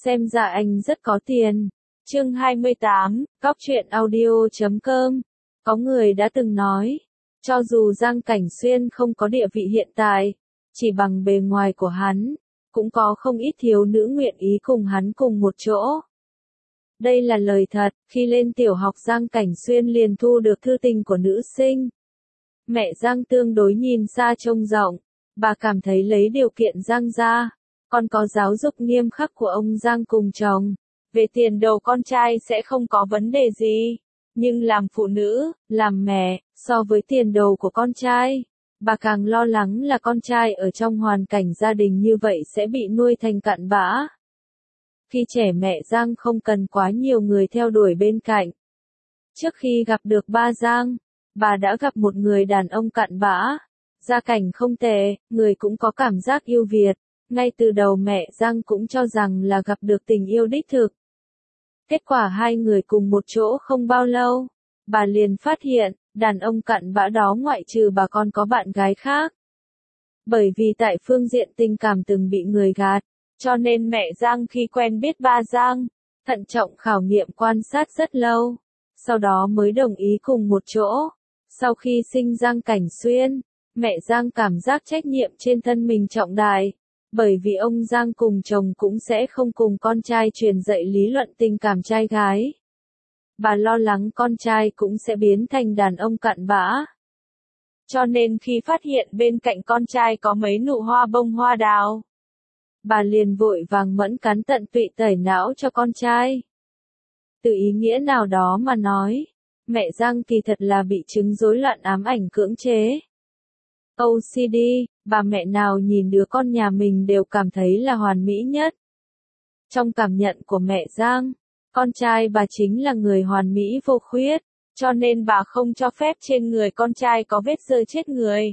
xem ra anh rất có tiền. Chương 28, Cóc truyện audio.com. Có người đã từng nói, cho dù Giang Cảnh Xuyên không có địa vị hiện tại, chỉ bằng bề ngoài của hắn, cũng có không ít thiếu nữ nguyện ý cùng hắn cùng một chỗ. Đây là lời thật, khi lên tiểu học Giang Cảnh Xuyên liền thu được thư tình của nữ sinh. Mẹ Giang tương đối nhìn xa trông rộng, bà cảm thấy lấy điều kiện Giang ra, còn có giáo dục nghiêm khắc của ông Giang cùng chồng, về tiền đồ con trai sẽ không có vấn đề gì. Nhưng làm phụ nữ, làm mẹ, so với tiền đồ của con trai, bà càng lo lắng là con trai ở trong hoàn cảnh gia đình như vậy sẽ bị nuôi thành cặn bã. Khi trẻ mẹ Giang không cần quá nhiều người theo đuổi bên cạnh. Trước khi gặp được ba Giang, bà đã gặp một người đàn ông cặn bã, gia cảnh không tệ, người cũng có cảm giác yêu Việt. Ngay từ đầu mẹ Giang cũng cho rằng là gặp được tình yêu đích thực. Kết quả hai người cùng một chỗ không bao lâu, bà liền phát hiện, đàn ông cặn bã đó ngoại trừ bà còn có bạn gái khác. Bởi vì tại phương diện tình cảm từng bị người gạt, cho nên mẹ Giang khi quen biết ba Giang, thận trọng khảo nghiệm quan sát rất lâu, sau đó mới đồng ý cùng một chỗ. Sau khi sinh Giang Cảnh Xuyên, mẹ Giang cảm giác trách nhiệm trên thân mình trọng đại. Bởi vì ông Giang cùng chồng cũng sẽ không cùng con trai truyền dạy lý luận tình cảm trai gái. Bà lo lắng con trai cũng sẽ biến thành đàn ông cặn bã. Cho nên khi phát hiện bên cạnh con trai có mấy nụ hoa bông hoa đào, bà liền vội vàng mẫn cán tận tụy tẩy não cho con trai. Từ ý nghĩa nào đó mà nói, mẹ Giang kỳ thật là bị chứng rối loạn ám ảnh cưỡng chế. OCD, bà mẹ nào nhìn đứa con nhà mình đều cảm thấy là hoàn mỹ nhất. Trong cảm nhận của mẹ Giang, con trai bà chính là người hoàn mỹ vô khuyết, cho nên bà không cho phép trên người con trai có vết rơi chết người.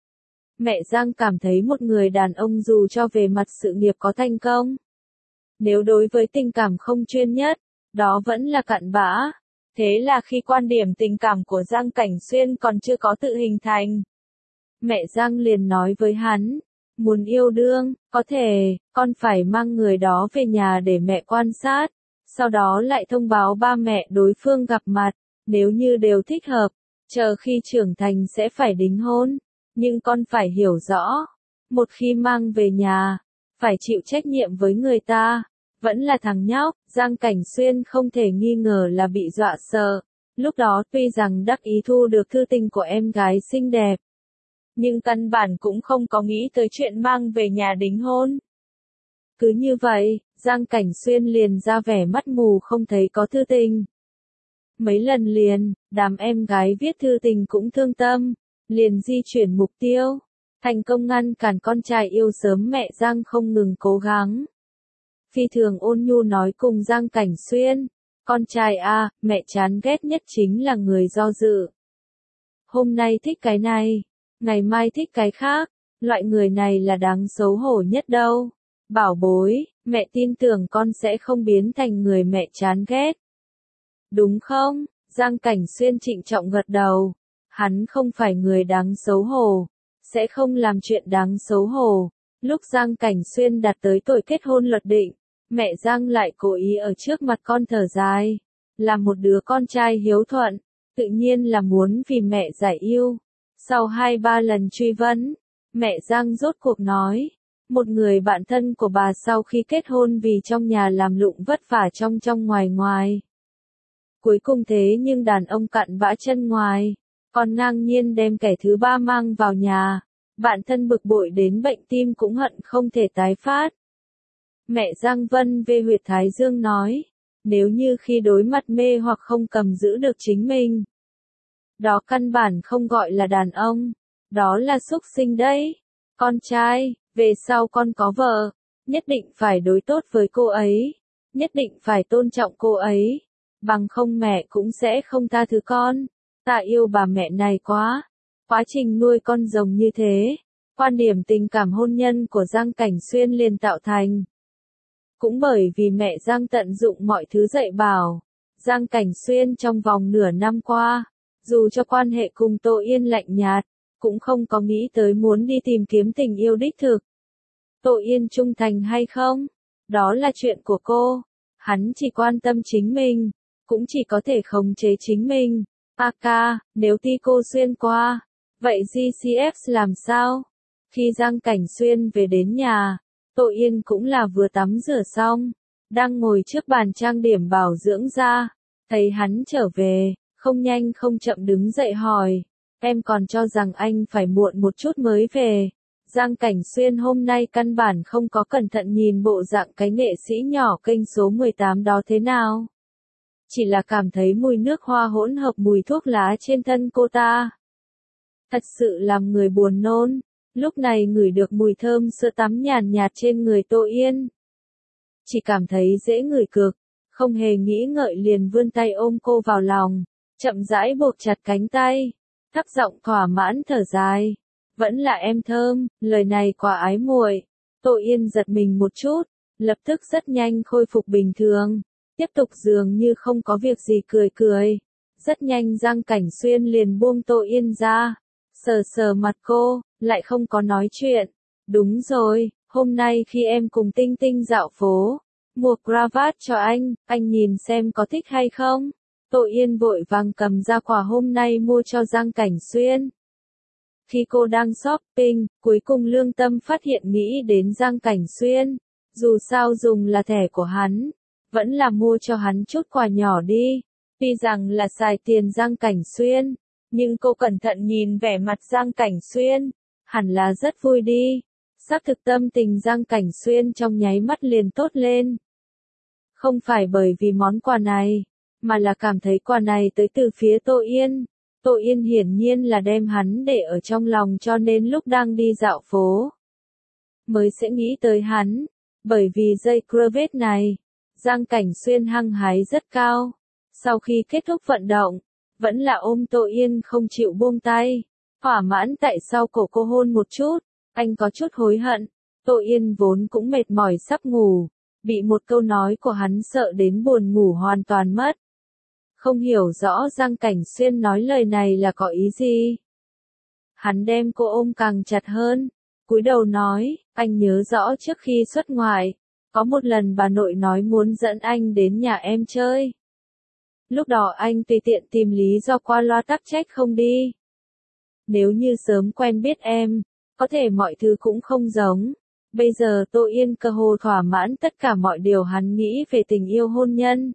Mẹ Giang cảm thấy một người đàn ông dù cho về mặt sự nghiệp có thành công, nếu đối với tình cảm không chuyên nhất, đó vẫn là cặn bã. Thế là khi quan điểm tình cảm của Giang Cảnh Xuyên còn chưa có tự hình thành, mẹ Giang liền nói với hắn, muốn yêu đương, có thể, con phải mang người đó về nhà để mẹ quan sát, sau đó lại thông báo ba mẹ đối phương gặp mặt, nếu như đều thích hợp, chờ khi trưởng thành sẽ phải đính hôn, nhưng con phải hiểu rõ, một khi mang về nhà, phải chịu trách nhiệm với người ta, vẫn là thằng nhóc. Giang Cảnh Xuyên không thể nghi ngờ là bị dọa sợ, lúc đó tuy rằng đắc ý thu được thư tình của em gái xinh đẹp, nhưng căn bản cũng không có nghĩ tới chuyện mang về nhà đính hôn. Cứ như vậy, Giang Cảnh Xuyên liền ra vẻ mắt mù không thấy có thư tình. Mấy lần liền, đám em gái viết thư tình cũng thương tâm, liền di chuyển mục tiêu, thành công ngăn cản con trai yêu sớm mẹ Giang không ngừng cố gắng. Phi thường ôn nhu nói cùng Giang Cảnh Xuyên, con trai a, mẹ chán ghét nhất chính là người do dự. Hôm nay thích cái này, ngày mai thích cái khác, loại người này là đáng xấu hổ nhất đâu. Bảo bối, mẹ tin tưởng con sẽ không biến thành người mẹ chán ghét. Đúng không? Giang Cảnh Xuyên trịnh trọng gật đầu. Hắn không phải người đáng xấu hổ, sẽ không làm chuyện đáng xấu hổ. Lúc Giang Cảnh Xuyên đạt tới tuổi kết hôn luật định, mẹ Giang lại cố ý ở trước mặt con thở dài. Là một đứa con trai hiếu thuận, tự nhiên là muốn vì mẹ giải yêu. Sau 2-3 lần truy vấn, mẹ Giang rốt cuộc nói, một người bạn thân của bà sau khi kết hôn vì trong nhà làm lụng vất vả trong ngoài ngoài. Cuối cùng thế nhưng đàn ông cặn bã chân ngoài, còn ngang nhiên đem kẻ thứ ba mang vào nhà, bạn thân bực bội đến bệnh tim cũng hận không thể tái phát. Mẹ Giang Vân về huyệt thái dương nói, nếu như khi đối mặt mê hoặc không cầm giữ được chính mình, đó căn bản không gọi là đàn ông, đó là súc sinh đấy. Con trai, về sau con có vợ, nhất định phải đối tốt với cô ấy, nhất định phải tôn trọng cô ấy, bằng không mẹ cũng sẽ không tha thứ con. Ta yêu bà mẹ này quá. Quá trình nuôi con rồng như thế, quan điểm tình cảm hôn nhân của Giang Cảnh Xuyên liền tạo thành. Cũng bởi vì mẹ Giang tận dụng mọi thứ dạy bảo, Giang Cảnh Xuyên trong vòng nửa năm qua, dù cho quan hệ cùng Tô Yên lạnh nhạt, cũng không có nghĩ tới muốn đi tìm kiếm tình yêu đích thực. Tô Yên trung thành hay không? Đó là chuyện của cô. Hắn chỉ quan tâm chính mình, cũng chỉ có thể khống chế chính mình. Ca, nếu ti cô xuyên qua, vậy GCF làm sao? Khi Giang Cảnh Xuyên về đến nhà, Tô Yên cũng là vừa tắm rửa xong, đang ngồi trước bàn trang điểm bảo dưỡng da, thấy hắn trở về, không nhanh không chậm đứng dậy hỏi, em còn cho rằng anh phải muộn một chút mới về. Giang Cảnh Xuyên hôm nay căn bản không có cẩn thận nhìn bộ dạng cái nghệ sĩ nhỏ kênh số 18 đó thế nào. Chỉ là cảm thấy mùi nước hoa hỗn hợp mùi thuốc lá trên thân cô ta. Thật sự làm người buồn nôn. Lúc này ngửi được mùi thơm sữa tắm nhàn nhạt trên người Tô Yên. Chỉ cảm thấy dễ ngửi cực, không hề nghĩ ngợi liền vươn tay ôm cô vào lòng, chậm rãi buộc chặt cánh tay, thấp giọng thỏa mãn thở dài. Vẫn là em thơm, lời này quá ái muội. Tô Yên giật mình một chút, lập tức rất nhanh khôi phục bình thường, tiếp tục dường như không có việc gì cười cười. Rất nhanh Giang Cảnh Xuyên liền buông Tô Yên ra, sờ sờ mặt cô, lại không có nói chuyện. Đúng rồi, hôm nay khi em cùng Tinh Tinh dạo phố, mua cravat cho anh nhìn xem có thích hay không? Tô Yên vội vàng cầm ra quà hôm nay mua cho Giang Cảnh Xuyên. Khi cô đang shopping, cuối cùng lương tâm phát hiện nghĩ đến Giang Cảnh Xuyên. Dù sao dùng là thẻ của hắn, vẫn là mua cho hắn chút quà nhỏ đi. Tuy rằng là xài tiền Giang Cảnh Xuyên, nhưng cô cẩn thận nhìn vẻ mặt Giang Cảnh Xuyên, hẳn là rất vui đi. Xác thực tâm tình Giang Cảnh Xuyên trong nháy mắt liền tốt lên. Không phải bởi vì món quà này, mà là cảm thấy quà này tới từ phía Tô Yên. Tô Yên hiển nhiên là đem hắn để ở trong lòng cho nên lúc đang đi dạo phố, mới sẽ nghĩ tới hắn. Bởi vì dây cravat này, Giang Cảnh Xuyên hăng hái rất cao. Sau khi kết thúc vận động, vẫn là ôm Tô Yên không chịu buông tay. Thỏa mãn tại sau cổ cô hôn một chút, anh có chút hối hận. Tô Yên vốn cũng mệt mỏi sắp ngủ, bị một câu nói của hắn sợ đến buồn ngủ hoàn toàn mất. Không hiểu rõ Giang Cảnh Xuyên nói lời này là có ý gì. Hắn đem cô ôm càng chặt hơn, cúi đầu nói, anh nhớ rõ trước khi xuất ngoại, có một lần bà nội nói muốn dẫn anh đến nhà em chơi. Lúc đó anh tùy tiện tìm lý do qua loa tắc trách không đi. Nếu như sớm quen biết em, có thể mọi thứ cũng không giống. Bây giờ Tô Yên cơ hồ thỏa mãn tất cả mọi điều hắn nghĩ về tình yêu hôn nhân.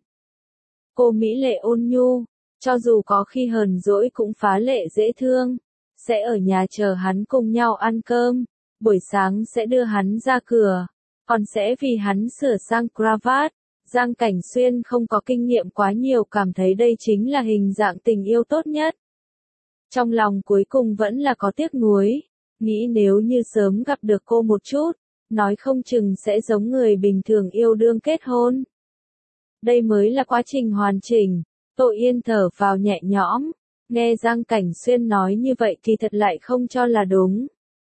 Cô mỹ lệ ôn nhu, cho dù có khi hờn dỗi cũng phá lệ dễ thương. Sẽ ở nhà chờ hắn cùng nhau ăn cơm, buổi sáng sẽ đưa hắn ra cửa, còn sẽ vì hắn sửa sang cravat. Giang Cảnh Xuyên không có kinh nghiệm quá nhiều cảm thấy đây chính là hình dạng tình yêu tốt nhất. Trong lòng cuối cùng vẫn là có tiếc nuối, nghĩ nếu như sớm gặp được cô một chút, nói không chừng sẽ giống người bình thường yêu đương kết hôn. Đây mới là quá trình hoàn chỉnh. Tô Yên thở vào nhẹ nhõm, nghe Giang Cảnh Xuyên nói như vậy thì thật lại không cho là đúng.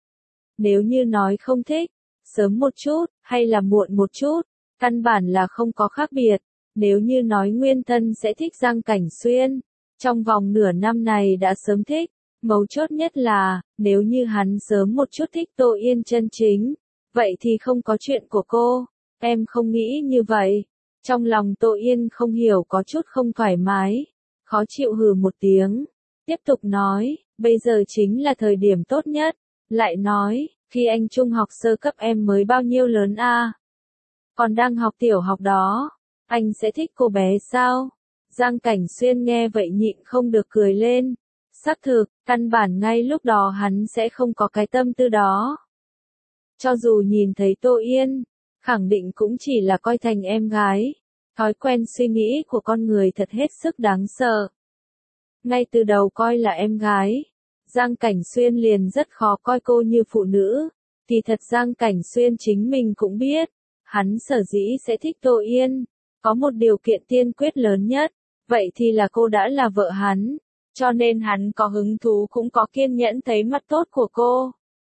Nếu như nói không thích, sớm một chút, hay là muộn một chút, căn bản là không có khác biệt. Nếu như nói nguyên thân sẽ thích Giang Cảnh Xuyên, trong vòng nửa năm này đã sớm thích. Mấu chốt nhất là, nếu như hắn sớm một chút thích Tô Yên chân chính, vậy thì không có chuyện của cô. Em không nghĩ như vậy. Trong lòng Tô Yên không hiểu có chút không thoải mái, khó chịu hừ một tiếng, tiếp tục nói, bây giờ chính là thời điểm tốt nhất. Lại nói, khi anh trung học sơ cấp em mới bao nhiêu lớn a? Còn đang học tiểu học đó, anh sẽ thích cô bé sao? Giang Cảnh Xuyên nghe vậy nhịn không được cười lên. Xác thực, căn bản ngay lúc đó hắn sẽ không có cái tâm tư đó. Cho dù nhìn thấy Tô Yên, khẳng định cũng chỉ là coi thành em gái. Thói quen suy nghĩ của con người thật hết sức đáng sợ. Ngay từ đầu coi là em gái, Giang Cảnh Xuyên liền rất khó coi cô như phụ nữ. Thì thật Giang Cảnh Xuyên chính mình cũng biết, hắn sở dĩ sẽ thích Tô Yên, có một điều kiện tiên quyết lớn nhất, vậy thì là cô đã là vợ hắn, cho nên hắn có hứng thú cũng có kiên nhẫn thấy mặt tốt của cô.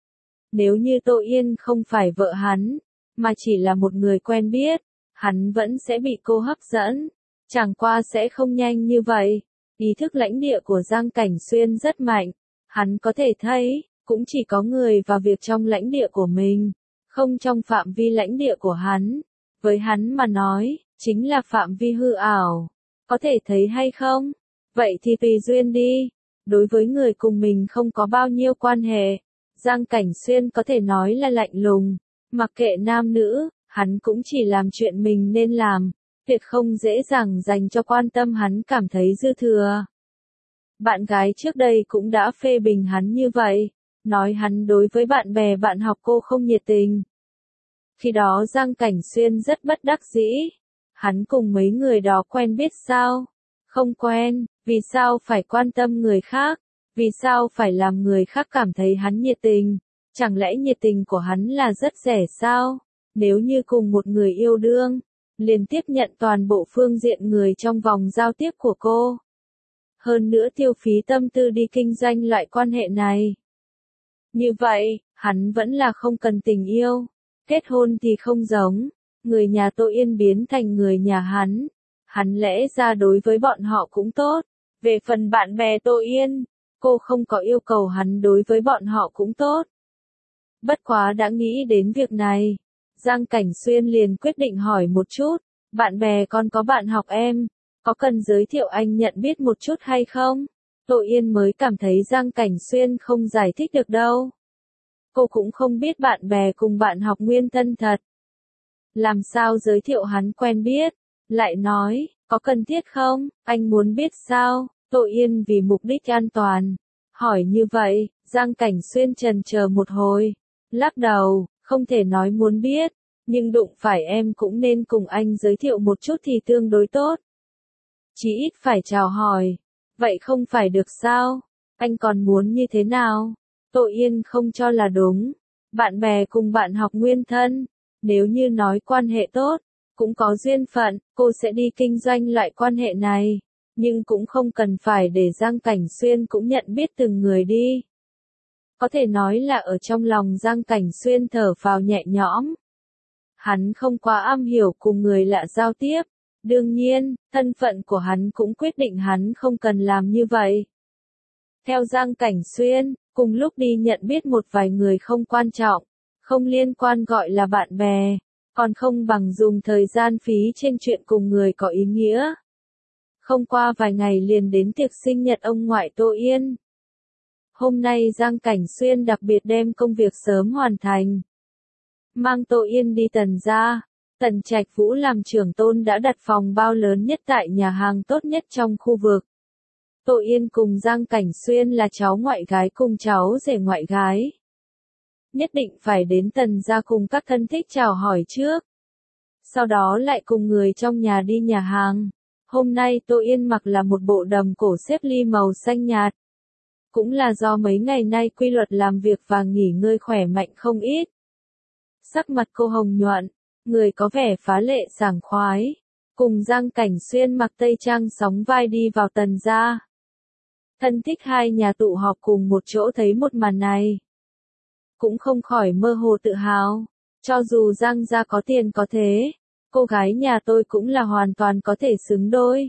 Nếu như Tô Yên không phải vợ hắn, mà chỉ là một người quen biết, hắn vẫn sẽ bị cô hấp dẫn, chẳng qua sẽ không nhanh như vậy. Ý thức lãnh địa của Giang Cảnh Xuyên rất mạnh, hắn có thể thấy, cũng chỉ có người và việc trong lãnh địa của mình, không trong phạm vi lãnh địa của hắn. với hắn mà nói, chính là phạm vi hư ảo. Có thể thấy hay không? Vậy thì tùy duyên đi. Đối với người cùng mình không có bao nhiêu quan hệ, Giang Cảnh Xuyên có thể nói là lạnh lùng, mặc kệ nam nữ, hắn cũng chỉ làm chuyện mình nên làm, tuyệt không dễ dàng dành cho quan tâm hắn cảm thấy dư thừa. Bạn gái trước đây cũng đã phê bình hắn như vậy, nói hắn đối với bạn bè bạn học cô không nhiệt tình. Khi đó Giang Cảnh Xuyên rất bất đắc dĩ, hắn cùng mấy người đó quen biết sao? Không quen, vì sao phải quan tâm người khác? Vì sao phải làm người khác cảm thấy hắn nhiệt tình? Chẳng lẽ nhiệt tình của hắn là rất rẻ sao? Nếu như cùng một người yêu đương, liền tiếp nhận toàn bộ phương diện người trong vòng giao tiếp của cô. Hơn nữa tiêu phí tâm tư đi kinh doanh loại quan hệ này. Như vậy, hắn vẫn là không cần tình yêu. Kết hôn thì không giống, người nhà Tô Yên biến thành người nhà hắn lẽ ra đối với bọn họ cũng tốt. Về phần bạn bè Tô Yên, cô không có yêu cầu hắn đối với bọn họ cũng tốt. Bất quá đã nghĩ đến việc này, Giang Cảnh Xuyên liền quyết định hỏi một chút, bạn bè con có bạn học em, có cần giới thiệu anh nhận biết một chút hay không? Tô Yên mới cảm thấy Giang Cảnh Xuyên không giải thích được đâu. Cô cũng không biết bạn bè cùng bạn học nguyên thân thật. Làm sao giới thiệu hắn quen biết? Lại nói, có cần thiết không? Anh muốn biết sao? Tô Yên vì mục đích an toàn. Hỏi như vậy, Giang Cảnh Xuyên chần chờ một hồi. Lắc đầu, không thể nói muốn biết. Nhưng đụng phải em cũng nên cùng anh giới thiệu một chút thì tương đối tốt. Chí ít phải chào hỏi. Vậy không phải được sao? Anh còn muốn như thế nào? Tô Yên không cho là đúng. Bạn bè cùng bạn học nguyên thân. Nếu như nói quan hệ tốt, cũng có duyên phận, cô sẽ đi kinh doanh loại quan hệ này. Nhưng cũng không cần phải để Giang Cảnh Xuyên cũng nhận biết từng người đi. Có thể nói là ở trong lòng Giang Cảnh Xuyên thở phào nhẹ nhõm. Hắn không quá am hiểu cùng người lạ giao tiếp. Đương nhiên, thân phận của hắn cũng quyết định hắn không cần làm như vậy. Theo Giang Cảnh Xuyên, cùng lúc đi nhận biết một vài người không quan trọng, không liên quan gọi là bạn bè, còn không bằng dùng thời gian phí trên chuyện cùng người có ý nghĩa. Không qua vài ngày liền đến tiệc sinh nhật ông ngoại Tô Yên. Hôm nay Giang Cảnh Xuyên đặc biệt đem công việc sớm hoàn thành. Mang Tô Yên đi Tần gia. Tần Trạch Vũ làm trưởng tôn đã đặt phòng bao lớn nhất tại nhà hàng tốt nhất trong khu vực. Tô Yên cùng Giang Cảnh Xuyên là cháu ngoại gái cùng cháu rể ngoại gái. Nhất định phải đến Tần gia cùng các thân thích chào hỏi trước. Sau đó lại cùng người trong nhà đi nhà hàng. Hôm nay Tô Yên mặc là một bộ đầm cổ xếp ly màu xanh nhạt. Cũng là do mấy ngày nay quy luật làm việc và nghỉ ngơi khỏe mạnh không ít. Sắc mặt cô hồng nhuận, người có vẻ phá lệ sảng khoái. Cùng Giang Cảnh Xuyên mặc tây trang sóng vai đi vào Tần gia. Thân thích hai nhà tụ họp cùng một chỗ thấy một màn này. Cũng không khỏi mơ hồ tự hào. Cho dù Giang gia có tiền có thế, cô gái nhà tôi cũng là hoàn toàn có thể xứng đôi.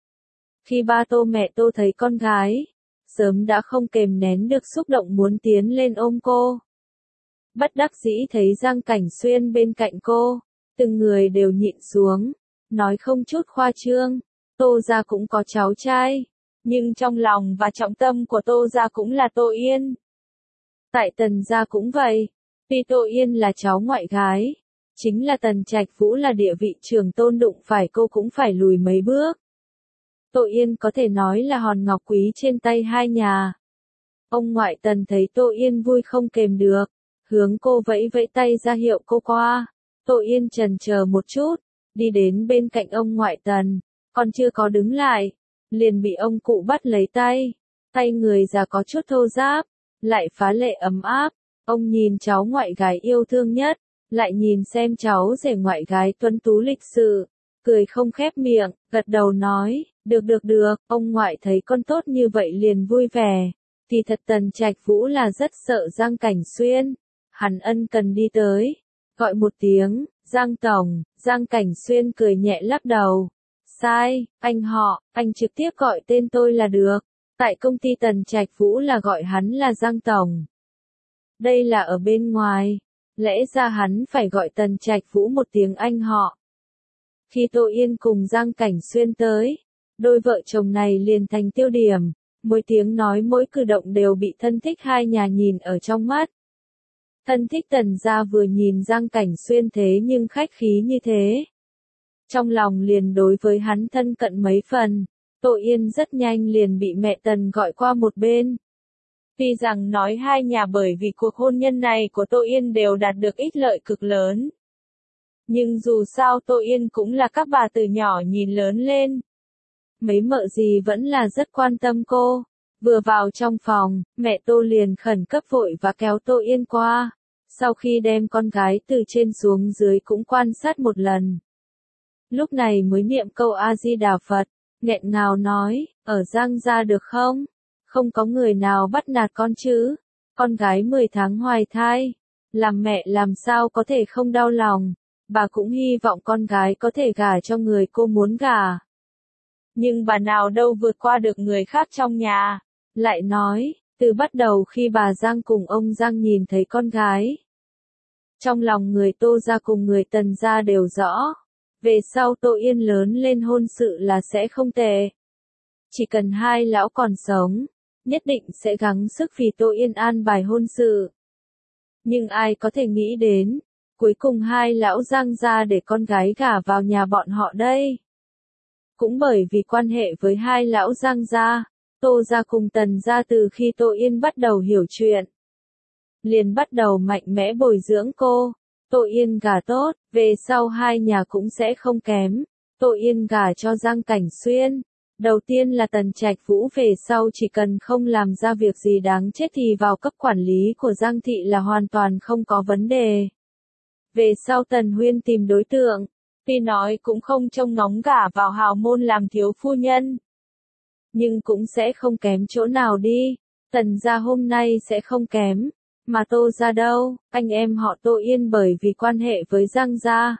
Khi ba Tô mẹ Tô thấy con gái, sớm đã không kềm nén được xúc động muốn tiến lên ôm cô. Bất đắc dĩ thấy Giang Cảnh Xuyên bên cạnh cô, từng người đều nhịn xuống, nói không chút khoa trương, Tô gia cũng có cháu trai, nhưng trong lòng và trọng tâm của Tô gia cũng là Tô Yên. Tại Tần gia cũng vậy, tuy Tô Yên là cháu ngoại gái, chính là Tần Trạch Vũ là địa vị trưởng tôn đụng phải cô cũng phải lùi mấy bước. Tô Yên có thể nói là hòn ngọc quý trên tay hai nhà. Ông ngoại Tần thấy Tô Yên vui không kềm được, hướng cô vẫy vẫy tay ra hiệu cô qua. Tô Yên chần chờ một chút, đi đến bên cạnh ông ngoại Tần, còn chưa có đứng lại, liền bị ông cụ bắt lấy tay. Tay người già có chút thô ráp, lại phá lệ ấm áp. Ông nhìn cháu ngoại gái yêu thương nhất, lại nhìn xem cháu rể ngoại gái tuấn tú lịch sự, cười không khép miệng, gật đầu nói, được, ông ngoại thấy con tốt như vậy liền vui vẻ. Thì thật Tần Trạch Vũ là rất sợ Giang Cảnh Xuyên, hắn ân cần đi tới, gọi một tiếng, Giang Tổng, Giang Cảnh Xuyên cười nhẹ lắc đầu. Sai, anh trực tiếp gọi tên tôi là được. Tại công ty Tần Trạch Vũ là gọi hắn là Giang Tổng. Đây là ở bên ngoài, lẽ ra hắn phải gọi Tần Trạch Vũ một tiếng anh họ, Khi Tô Yên cùng Giang Cảnh Xuyên tới, đôi vợ chồng này liền thành tiêu điểm, mỗi tiếng nói mỗi cử động đều bị thân thích hai nhà nhìn ở trong mắt. Thân thích Tần gia vừa nhìn Giang Cảnh Xuyên thế nhưng khách khí như thế, trong lòng liền đối với hắn thân cận mấy phần. Tô Yên rất nhanh liền bị mẹ Tần gọi qua một bên. Tuy rằng nói hai nhà bởi vì cuộc hôn nhân này của Tô Yên đều đạt được ích lợi cực lớn, nhưng dù sao Tô Yên cũng là các bà từ nhỏ nhìn lớn lên. Mấy mợ gì vẫn là rất quan tâm cô. Vừa vào trong phòng, mẹ Tô liền khẩn cấp vội và kéo Tô Yên qua. Sau khi đem con gái từ trên xuống dưới cũng quan sát một lần. Lúc này mới niệm câu A-di-đà Phật, nghẹn ngào nói, ở Giang gia được không? Không có người nào bắt nạt con chứ? Con gái 10 tháng hoài thai. Làm mẹ làm sao có thể không đau lòng? Bà cũng hy vọng con gái có thể gả cho người cô muốn gả. Nhưng bà nào đâu vượt qua được người khác trong nhà. Lại nói, từ bắt đầu khi bà Giang cùng ông Giang nhìn thấy con gái, trong lòng người Tô gia cùng người Tần gia đều rõ. Về sau Tô Yên lớn lên hôn sự là sẽ không tệ. Chỉ cần hai lão còn sống, nhất định sẽ gắng sức vì Tô Yên an bài hôn sự. Nhưng ai có thể nghĩ đến, cuối cùng hai lão Giang gia để con gái gả vào nhà bọn họ đây. Cũng bởi vì quan hệ với hai lão Giang gia, Tô gia cùng Tần gia từ khi Tô Yên bắt đầu hiểu chuyện, liền bắt đầu mạnh mẽ bồi dưỡng cô. Tô Yên gả tốt, về sau hai nhà cũng sẽ không kém. Tô Yên gả cho Giang Cảnh Xuyên. Đầu tiên là Tần Trạch Vũ, về sau chỉ cần không làm ra việc gì đáng chết thì vào cấp quản lý của Giang thị là hoàn toàn không có vấn đề. Về sau Tần Huyên tìm đối tượng, tuy nói cũng không trông ngóng gả vào hào môn làm thiếu phu nhân, nhưng cũng sẽ không kém chỗ nào đi. Tần gia hôm nay sẽ không kém. Mà Tô gia đâu, anh em họ Tô Yên bởi vì quan hệ với Giang gia,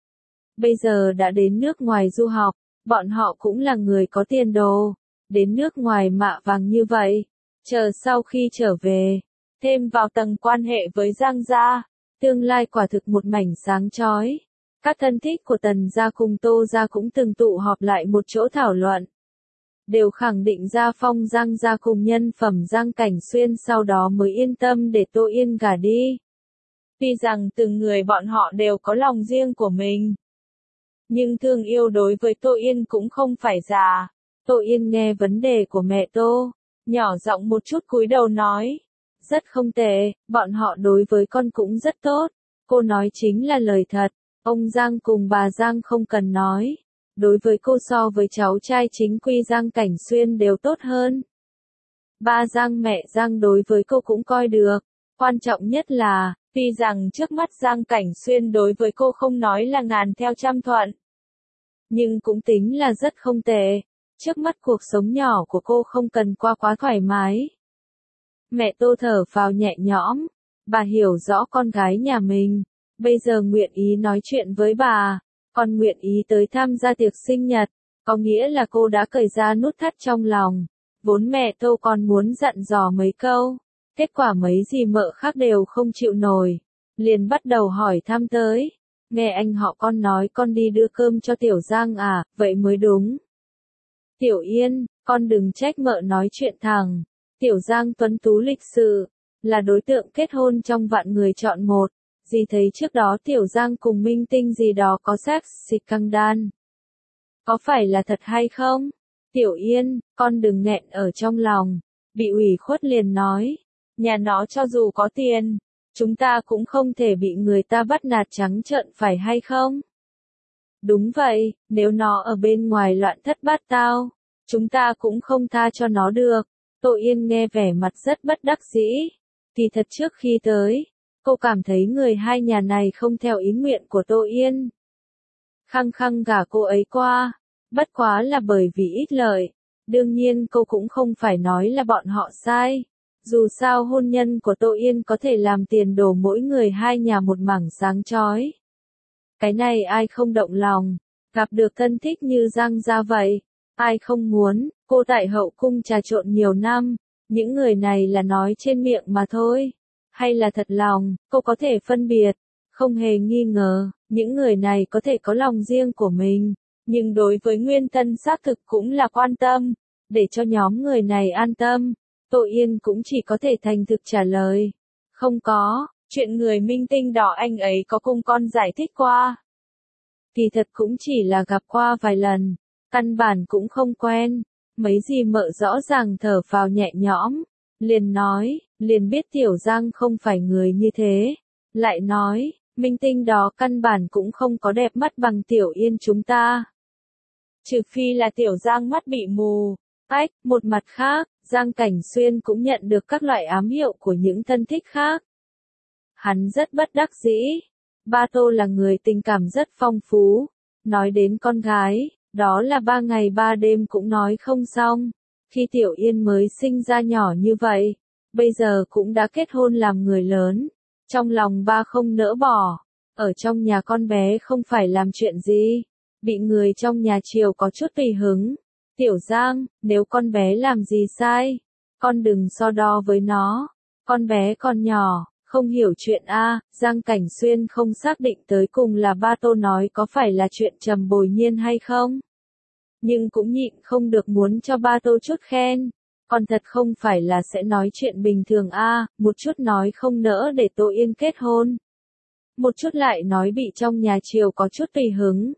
bây giờ đã đến nước ngoài du học, bọn họ cũng là người có tiền đồ, đến nước ngoài mạ vàng như vậy, chờ sau khi trở về, thêm vào tầng quan hệ với Giang gia, tương lai quả thực một mảnh sáng chói. Các thân thích của Tần gia cùng Tô gia cũng từng tụ họp lại một chỗ thảo luận, đều khẳng định gia phong Giang gia cùng nhân phẩm Giang Cảnh Xuyên, sau đó mới yên tâm để Tô Yên gả đi. Tuy rằng từng người bọn họ đều có lòng riêng của mình, nhưng thương yêu đối với Tô Yên cũng không phải già. Tô Yên nghe vấn đề của mẹ Tô, nhỏ giọng một chút cúi đầu nói, rất không tệ, bọn họ đối với con cũng rất tốt. Cô nói chính là lời thật, ông Giang cùng bà Giang không cần nói. Đối với cô so với cháu trai chính quy Giang Cảnh Xuyên đều tốt hơn. Ba Giang mẹ Giang đối với cô cũng coi được. Quan trọng nhất là, tuy rằng trước mắt Giang Cảnh Xuyên đối với cô không nói là ngàn theo trăm thuận, nhưng cũng tính là rất không tệ. Trước mắt cuộc sống nhỏ của cô không cần qua quá thoải mái. Mẹ Tô thở phào nhẹ nhõm. Bà hiểu rõ con gái nhà mình, bây giờ nguyện ý nói chuyện với bà, còn nguyện ý tới tham gia tiệc sinh nhật, có nghĩa là cô đã cởi ra nút thắt trong lòng. Vốn mẹ Tô còn muốn dặn dò mấy câu, kết quả mấy gì mợ khác đều không chịu nổi, liền bắt đầu hỏi thăm tới. Nghe anh họ con nói con đi đưa cơm cho Tiểu Giang à, vậy mới đúng. Tiểu Yên, con đừng trách mợ nói chuyện thẳng. Tiểu Giang tuấn tú lịch sự, là đối tượng kết hôn trong vạn người chọn một. Dì thấy trước đó Tiểu Giang cùng minh tinh gì đó có sex xịt căng đan. Có phải là thật hay không? Tiểu Yên, con đừng nghẹn ở trong lòng. Bị ủy khuất liền nói. Nhà nó cho dù có tiền, chúng ta cũng không thể bị người ta bắt nạt trắng trợn phải hay không? Đúng vậy, nếu nó ở bên ngoài loạn thất bát tao, chúng ta cũng không tha cho nó được. Tô Yên nghe vẻ mặt rất bất đắc dĩ. Kỳ thật trước khi tới, cô cảm thấy người hai nhà này không theo ý nguyện của Tô Yên. Khăng khăng gả cô ấy qua, bất quá là bởi vì ít lợi. Đương nhiên cô cũng không phải nói là bọn họ sai. Dù sao hôn nhân của Tô Yên có thể làm tiền đồ mỗi người hai nhà một mảng sáng chói. Cái này ai không động lòng, gặp được thân thích như Giang gia vậy, ai không muốn. Cô tại hậu cung trà trộn nhiều năm, những người này là nói trên miệng mà thôi, hay là thật lòng, cô có thể phân biệt, Không hề nghi ngờ, những người này có thể có lòng riêng của mình, nhưng đối với Nguyên Tân xác thực cũng là quan tâm. Để cho nhóm người này an tâm, Tô Yên cũng chỉ có thể thành thực trả lời. Không có, chuyện người minh tinh đỏ anh ấy có cùng con giải thích qua. Kỳ thật cũng chỉ là gặp qua vài lần, căn bản cũng không quen. Mấy gì mợ rõ ràng thở phào nhẹ nhõm, liền nói, liền biết Tiểu Giang không phải người như thế. Lại nói, minh tinh đó căn bản cũng không có đẹp mắt bằng Tiểu Yên chúng ta. Trừ phi là Tiểu Giang mắt bị mù. Một mặt khác, Giang Cảnh Xuyên cũng nhận được các loại ám hiệu của những thân thích khác. Hắn rất bất đắc dĩ. Ba Tô là người tình cảm rất phong phú. Nói đến con gái, đó là 3 ngày 3 đêm cũng nói không xong. Khi Tiểu Yên mới sinh ra nhỏ như vậy, bây giờ cũng đã kết hôn làm người lớn. Trong lòng ba không nỡ bỏ. Ở trong nhà con bé không phải làm chuyện gì. Bị người trong nhà chiều có chút tùy hứng. Tiểu Giang, nếu con bé làm gì sai, con đừng so đo với nó. Con bé còn nhỏ, không hiểu chuyện a. Giang Cảnh Xuyên không xác định tới cùng là ba Tô nói có phải là chuyện Trầm Bồi Nhiên hay không. Nhưng cũng nhịn không được muốn cho ba Tô chút khen. Còn thật không phải là sẽ nói chuyện bình thường a, một chút nói không nỡ để Tô Yên kết hôn. Một chút lại nói bị trong nhà chiều có chút tùy hứng.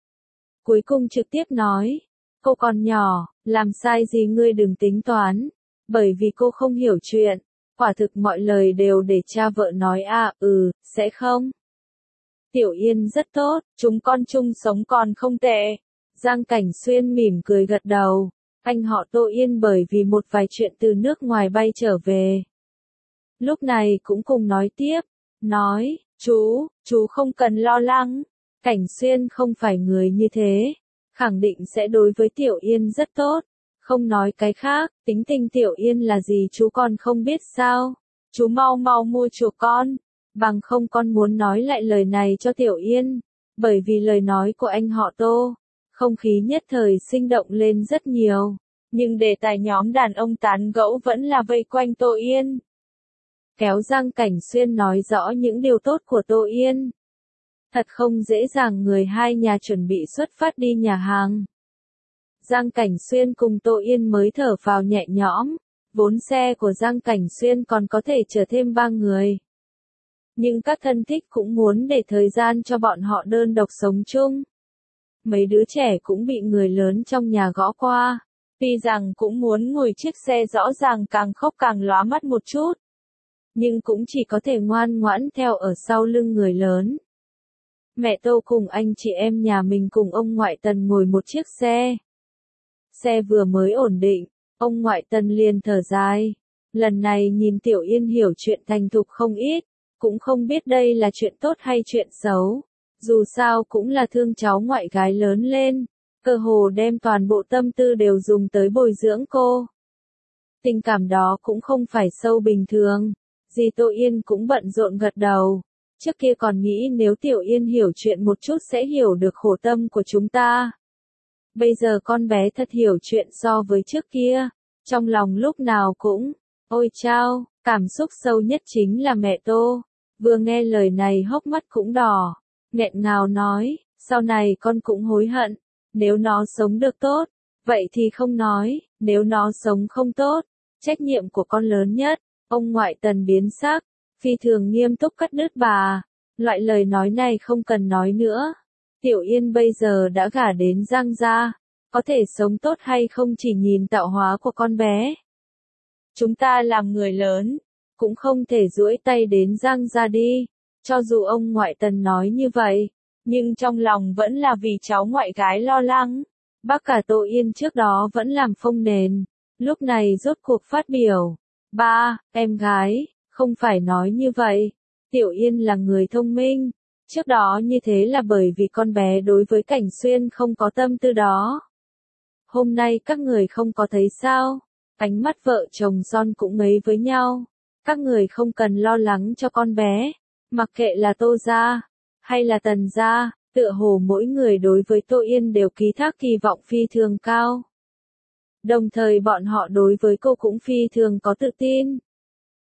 Cuối cùng trực tiếp nói, cô còn nhỏ, làm sai gì ngươi đừng tính toán, bởi vì cô không hiểu chuyện, quả thực mọi lời đều để cha vợ nói sẽ không. Tiểu Yên rất tốt, chúng con chung sống còn không tệ. Giang Cảnh Xuyên mỉm cười gật đầu, anh họ Tô Yên bởi vì một vài chuyện từ nước ngoài bay trở về. Lúc này cũng cùng nói tiếp, nói, chú không cần lo lắng, Cảnh Xuyên không phải người như thế. Khẳng định sẽ đối với Tiểu Yên rất tốt. Không nói cái khác, tính tình Tiểu Yên là gì chú còn không biết sao. Chú mau mau mua chuộc con. Bằng không con muốn nói lại lời này cho Tiểu Yên. Bởi vì lời nói của anh họ Tô, không khí nhất thời sinh động lên rất nhiều. Nhưng đề tài nhóm đàn ông tán gẫu vẫn là vây quanh Tô Yên. Kéo Giang Cảnh Xuyên nói rõ những điều tốt của Tô Yên. Thật không dễ dàng người hai nhà chuẩn bị xuất phát đi nhà hàng. Giang Cảnh Xuyên cùng Tô Yên mới thở vào nhẹ nhõm, vốn xe của Giang Cảnh Xuyên còn có thể chở thêm 3 người. Nhưng các thân thích cũng muốn để thời gian cho bọn họ đơn độc sống chung. Mấy đứa trẻ cũng bị người lớn trong nhà gõ qua, tuy rằng cũng muốn ngồi chiếc xe rõ ràng càng khóc càng lóa mắt một chút. Nhưng cũng chỉ có thể ngoan ngoãn theo ở sau lưng người lớn. Mẹ Tô cùng anh chị em nhà mình cùng ông ngoại Tần ngồi một chiếc xe. Xe vừa mới ổn định, ông ngoại Tần liền thở dài. Lần này nhìn Tiểu Yên hiểu chuyện thành thục không ít, cũng không biết đây là chuyện tốt hay chuyện xấu. Dù sao cũng là thương cháu ngoại gái lớn lên, cơ hồ đem toàn bộ tâm tư đều dùng tới bồi dưỡng cô. Tình cảm đó cũng không phải sâu bình thường. Dì Tô Yên cũng bận rộn gật đầu. Trước kia còn nghĩ nếu Tiểu Yên hiểu chuyện một chút sẽ hiểu được khổ tâm của chúng ta. Bây giờ con bé thật hiểu chuyện so với trước kia. Trong lòng lúc nào cũng, ôi chao, cảm xúc sâu nhất chính là mẹ Tô. Vừa nghe lời này hốc mắt cũng đỏ. Nghẹn ngào nói, sau này con cũng hối hận. Nếu nó sống được tốt, vậy thì không nói. Nếu nó sống không tốt, trách nhiệm của con lớn nhất. Ông ngoại Tần biến sắc, phi thường nghiêm túc cắt đứt bà. Loại lời nói này không cần nói nữa. Tiểu Yên bây giờ đã gả đến Giang gia, có thể sống tốt hay không chỉ nhìn tạo hóa của con bé. Chúng ta làm người lớn, cũng không thể duỗi tay đến Giang gia đi. Cho dù ông ngoại Tần nói như vậy, nhưng trong lòng vẫn là vì cháu ngoại gái lo lắng. Bác cả Tô Yên trước đó vẫn làm phông nền, lúc này rốt cuộc phát biểu. Ba, em gái, không phải nói như vậy. Tiểu Yên là người thông minh. Trước đó như thế là bởi vì con bé đối với Cảnh Xuyên không có tâm tư đó. Hôm nay các người không có thấy sao? Ánh mắt vợ chồng son cũng ngấy với nhau. Các người không cần lo lắng cho con bé. Mặc kệ là Tô gia, hay là Tần gia, tựa hồ mỗi người đối với Tô Yên đều ký thác kỳ vọng phi thường cao. Đồng thời bọn họ đối với cô cũng phi thường có tự tin.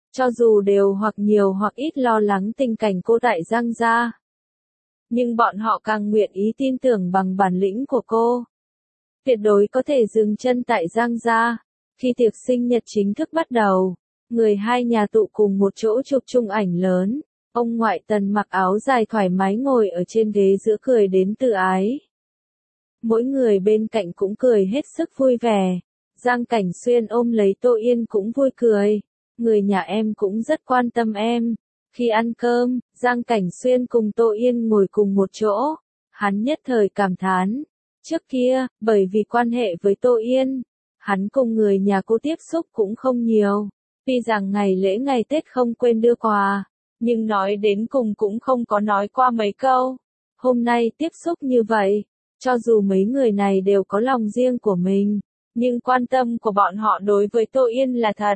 Cho dù đều hoặc nhiều hoặc ít lo lắng tình cảnh cô tại Giang gia, nhưng bọn họ càng nguyện ý tin tưởng bằng bản lĩnh của cô. Tuyệt đối có thể dừng chân tại Giang gia. Khi tiệc sinh nhật chính thức bắt đầu, người hai nhà tụ cùng một chỗ chụp chung ảnh lớn. Ông ngoại Tần mặc áo dài thoải mái ngồi ở trên ghế giữa cười đến tự ái. Mỗi người bên cạnh cũng cười hết sức vui vẻ. Giang Cảnh Xuyên ôm lấy Tô Yên cũng vui cười. Người nhà em cũng rất quan tâm em. Khi ăn cơm, Giang Cảnh Xuyên cùng Tô Yên ngồi cùng một chỗ. Hắn nhất thời cảm thán. Trước kia, bởi vì quan hệ với Tô Yên, hắn cùng người nhà cô tiếp xúc cũng không nhiều. Tuy rằng ngày lễ ngày Tết không quên đưa quà, nhưng nói đến cùng cũng không có nói qua mấy câu. Hôm nay tiếp xúc như vậy, cho dù mấy người này đều có lòng riêng của mình, nhưng quan tâm của bọn họ đối với Tô Yên là thật.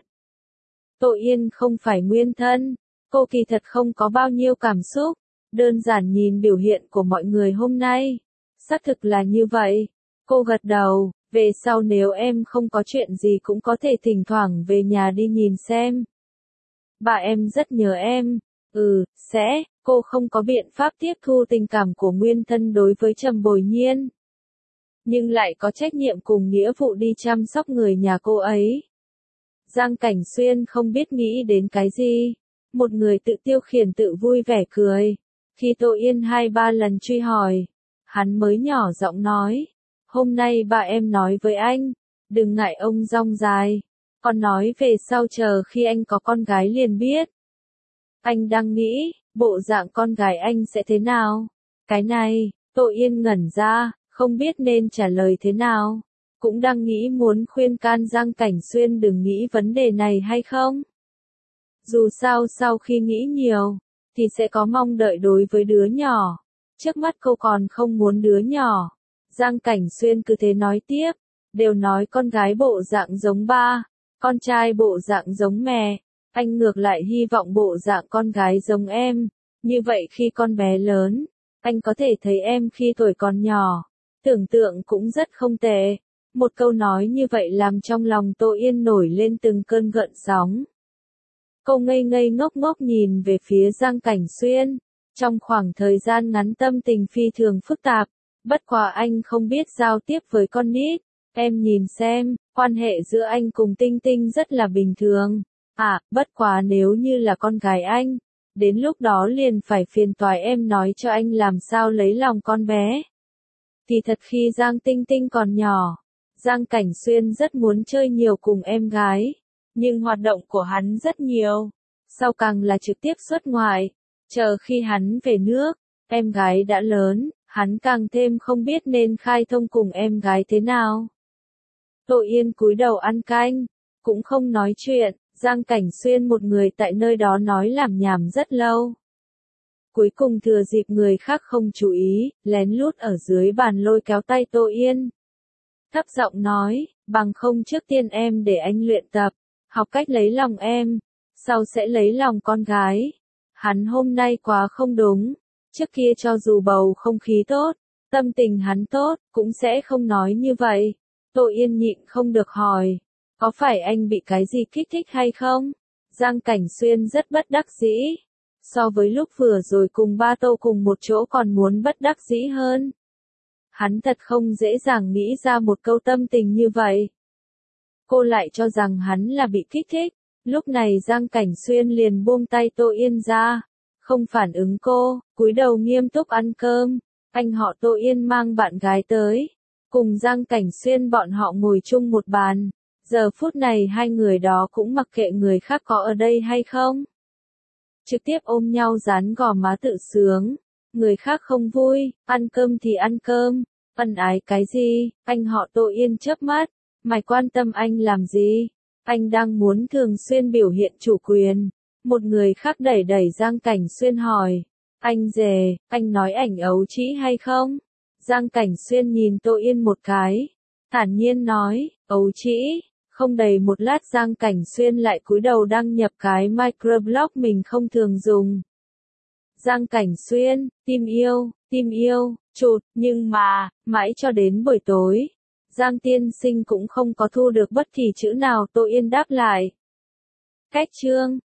Tô Yên không phải nguyên thân, cô kỳ thật không có bao nhiêu cảm xúc, đơn giản nhìn biểu hiện của mọi người hôm nay. Xác thực là như vậy. Cô gật đầu, về sau nếu em không có chuyện gì cũng có thể thỉnh thoảng về nhà đi nhìn xem. Bà em rất nhớ em. Sẽ, cô không có biện pháp tiếp thu tình cảm của nguyên thân đối với Trầm Bồi Nhiên. Nhưng lại có trách nhiệm cùng nghĩa vụ đi chăm sóc người nhà cô ấy. Giang Cảnh Xuyên không biết nghĩ đến cái gì. Một người tự tiêu khiển tự vui vẻ cười. Khi Tô Yên 2-3 lần truy hỏi, hắn mới nhỏ giọng nói. Hôm nay bà em nói với anh, đừng ngại ông rong dài. Còn nói về sau chờ khi anh có con gái liền biết. Anh đang nghĩ, bộ dạng con gái anh sẽ thế nào? Cái này, Tô Yên ngẩn ra, không biết nên trả lời thế nào. Cũng đang nghĩ muốn khuyên can Giang Cảnh Xuyên đừng nghĩ vấn đề này hay không? Dù sao sau khi nghĩ nhiều, thì sẽ có mong đợi đối với đứa nhỏ. Trước mắt cô còn không muốn đứa nhỏ. Giang Cảnh Xuyên cứ thế nói tiếp, đều nói con gái bộ dạng giống ba, con trai bộ dạng giống mẹ. Anh ngược lại hy vọng bộ dạng con gái giống em. Như vậy khi con bé lớn, anh có thể thấy em khi tuổi còn nhỏ. Tưởng tượng cũng rất không tệ. Một câu nói như vậy làm trong lòng Tô Yên nổi lên từng cơn gợn sóng. Cô ngây ngây ngốc ngốc nhìn về phía Giang Cảnh Xuyên. Trong khoảng thời gian ngắn tâm tình phi thường phức tạp. Bất quá anh không biết giao tiếp với con nít. Em nhìn xem, quan hệ giữa anh cùng Tinh Tinh rất là bình thường. Bất quá nếu như là con gái anh, đến lúc đó liền phải phiền toái em nói cho anh làm sao lấy lòng con bé. Thì thật khi Giang Tinh Tinh còn nhỏ, Giang Cảnh Xuyên rất muốn chơi nhiều cùng em gái, nhưng hoạt động của hắn rất nhiều, sau càng là trực tiếp xuất ngoại, chờ khi hắn về nước, em gái đã lớn, hắn càng thêm không biết nên khai thông cùng em gái thế nào. Tô Yên cúi đầu ăn canh, cũng không nói chuyện. Giang Cảnh Xuyên một người tại nơi đó nói làm nhảm rất lâu. Cuối cùng thừa dịp người khác không chú ý, lén lút ở dưới bàn lôi kéo tay Tô Yên. Thấp giọng nói, bằng không trước tiên em để anh luyện tập, học cách lấy lòng em, sau sẽ lấy lòng con gái. Hắn hôm nay quá không đúng, trước kia cho dù bầu không khí tốt, tâm tình hắn tốt, cũng sẽ không nói như vậy. Tô Yên nhịn không được hỏi. Có phải anh bị cái gì kích thích hay không? Giang Cảnh Xuyên rất bất đắc dĩ. So với lúc vừa rồi cùng ba Tô cùng một chỗ còn muốn bất đắc dĩ hơn. Hắn thật không dễ dàng nghĩ ra một câu tâm tình như vậy. Cô lại cho rằng hắn là bị kích thích. Lúc này Giang Cảnh Xuyên liền buông tay Tô Yên ra. Không phản ứng cô, cúi đầu nghiêm túc ăn cơm. Anh họ Tô Yên mang bạn gái tới. Cùng Giang Cảnh Xuyên bọn họ ngồi chung một bàn. Giờ phút này hai người đó cũng mặc kệ người khác có ở đây hay không. Trực tiếp ôm nhau dán gò má tự sướng. Người khác không vui, ăn cơm thì ăn cơm. Ân ái cái gì, anh họ Tô Yên chớp mắt. Mày quan tâm anh làm gì? Anh đang muốn thường xuyên biểu hiện chủ quyền. Một người khác đẩy đẩy Giang Cảnh Xuyên hỏi. Anh dề, anh nói ảnh ấu trĩ hay không? Giang Cảnh Xuyên nhìn Tô Yên một cái. Thản nhiên nói, ấu trĩ. Không đầy một lát Giang Cảnh Xuyên lại cúi đầu đăng nhập cái microblog mình không thường dùng. Giang Cảnh Xuyên, tim yêu, chụt, nhưng mà, mãi cho đến buổi tối, Giang tiên sinh cũng không có thu được bất kỳ chữ nào Tô Yên đáp lại. Cách chương